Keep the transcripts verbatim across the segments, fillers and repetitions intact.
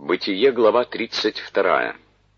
Бытие, глава тридцать вторая.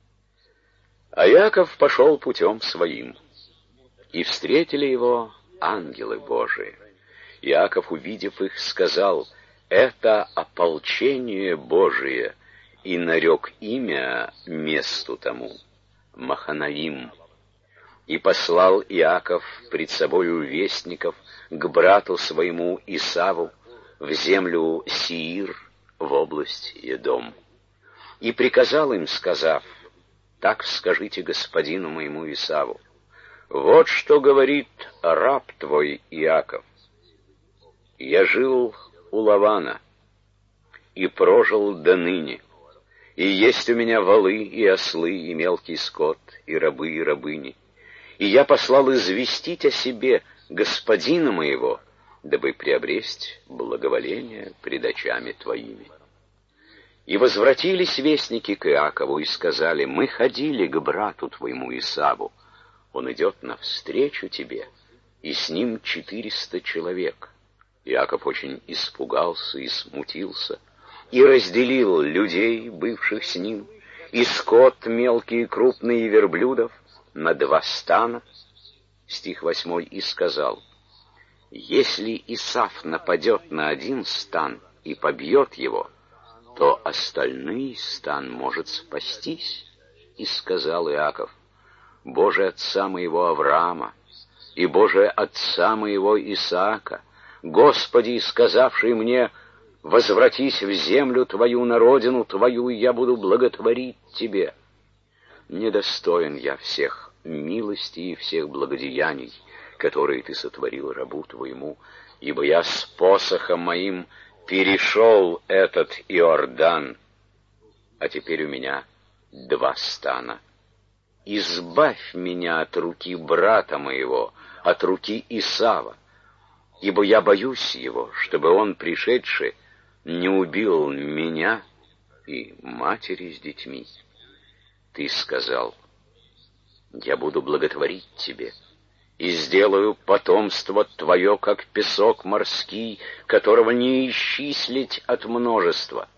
А Иаков пошел путем своим, и встретили его ангелы Божии. Иаков, увидев их, сказал: «Это ополчение Божие», и нарек имя месту тому Маханаим. И послал Иаков пред собою вестников к брату своему Исаву в землю Сиир, в область Едом. И приказал им, сказав: «Так скажите господину моему Исаву: вот что говорит раб твой Иаков. Я жил у Лавана и прожил до ныне, и есть у меня волы и ослы, и мелкий скот, и рабы, и рабыни. И я послал известить о себе господина моего, дабы приобрести благоволение пред очами твоими». И возвратились вестники к Иакову и сказали: «Мы ходили к брату твоему Исаву, он идет навстречу тебе, и с ним четыреста человек». Иаков очень испугался и смутился, и разделил людей, бывших с ним, и скот мелкий и крупный, и верблюдов, на два стана. Стих восьмой. И сказал: «Если Исав нападет на один стан и побьет его, то остальный стан может спастись». И сказал Иаков: «Боже отца моего Авраама, и Боже отца моего Исаака, Господи, сказавший мне: возвратись в землю твою, на родину твою, и я буду благотворить тебе. Недостоин я всех милости и всех благодеяний, которые ты сотворил рабу твоему, ибо я с посохом моим перешел этот Иордан, а теперь у меня два стана. Избавь меня от руки брата моего, от руки Исава, ибо я боюсь его, чтобы он, пришедший, не убил меня и матери с детьми. Ты сказал: я буду благотворить тебе, и сделаю потомство твое, как песок морский, которого не исчислить от множества».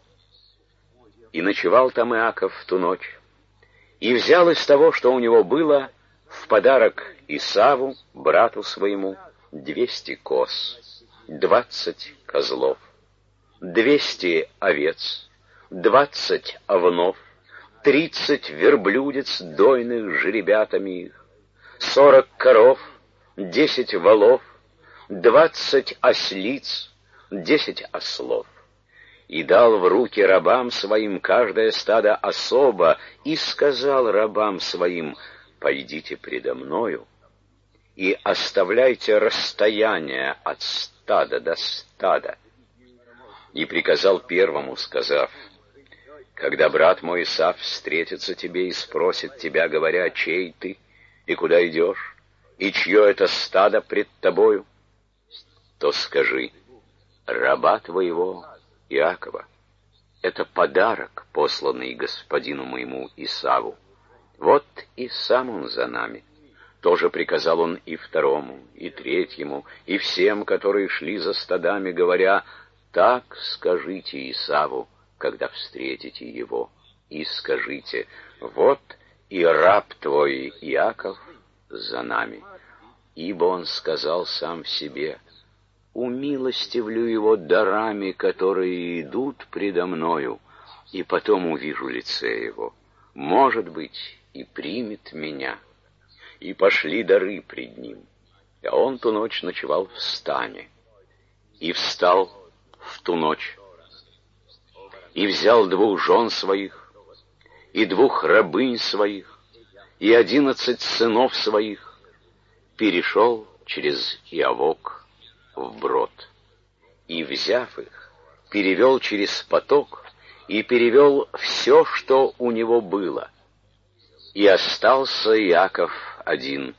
И ночевал там Иаков в ту ночь, и взял из того, что у него было, в подарок Исаву, брату своему, двести коз, двадцать козлов, двести овец, двадцать овнов, тридцать верблюдец дойных жеребятами их, сорок коров, десять волов, двадцать ослиц, десять ослов. И дал в руки рабам своим каждое стадо особо, и сказал рабам своим: пойдите предо мною и оставляйте расстояние от стада до стада. И приказал первому, сказав: когда брат мой Исав встретится тебе и спросит тебя, говоря: чей ты, и куда идешь, и чье это стадо пред тобою, то скажи: раба твоего Иакова, это подарок, посланный господину моему Исаву. Вот и сам он за нами. Тоже приказал он и второму, и третьему, и всем, которые шли за стадами, говоря: так скажите Исаву, когда встретите его, и скажите: вот и раб твой Иаков за нами. Ибо он сказал сам в себе: умилостивлю его дарами, которые идут предо мною, и потом увижу лице его, может быть, и примет меня. И пошли дары пред ним, а он ту ночь ночевал в стане. И встал в ту ночь, и взял двух жен своих, и двух рабынь своих, и одиннадцать сынов своих, перешел через Иавок в брод, и, взяв их, перевел через поток, и перевел все, что у него было. И остался Иаков один.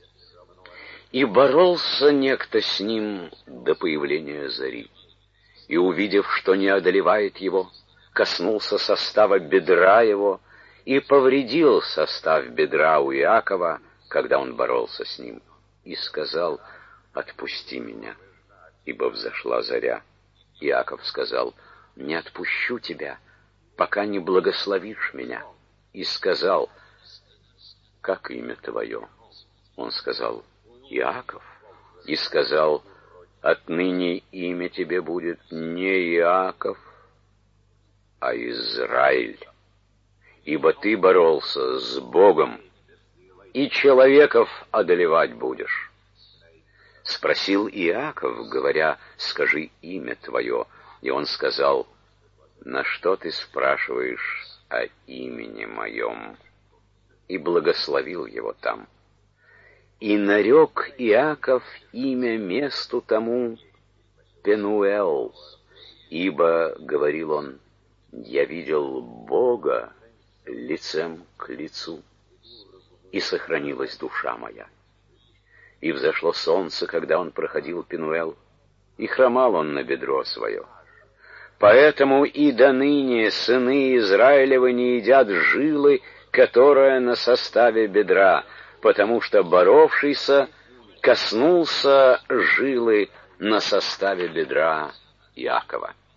И боролся некто с ним до появления зари. И, увидев, что не одолевает его, коснулся состава бедра его и повредил состав бедра у Иакова, когда он боролся с ним, и сказал: отпусти меня, ибо взошла заря. Иаков сказал: не отпущу тебя, пока не благословишь меня». И сказал: «Как имя твое?» Он сказал: «Иаков». И сказал: «Отныне имя тебе будет не Иаков, а Израиль, ибо ты боролся с Богом, и человеков одолевать будешь». Спросил Иаков, говоря: «Скажи имя твое». И он сказал: «На что ты спрашиваешь о имени моем?» И благословил его там. И нарек Иаков имя месту тому Пенуэл, ибо, говорил он, «Я видел Бога лицем к лицу, и сохранилась душа моя». И взошло солнце, когда он проходил Пенуэл, и хромал он на бедро свое. Поэтому и до ныне сыны Израилевы не едят жилы, которая на составе бедра, потому что боровшийся коснулся жилы на составе бедра Иакова.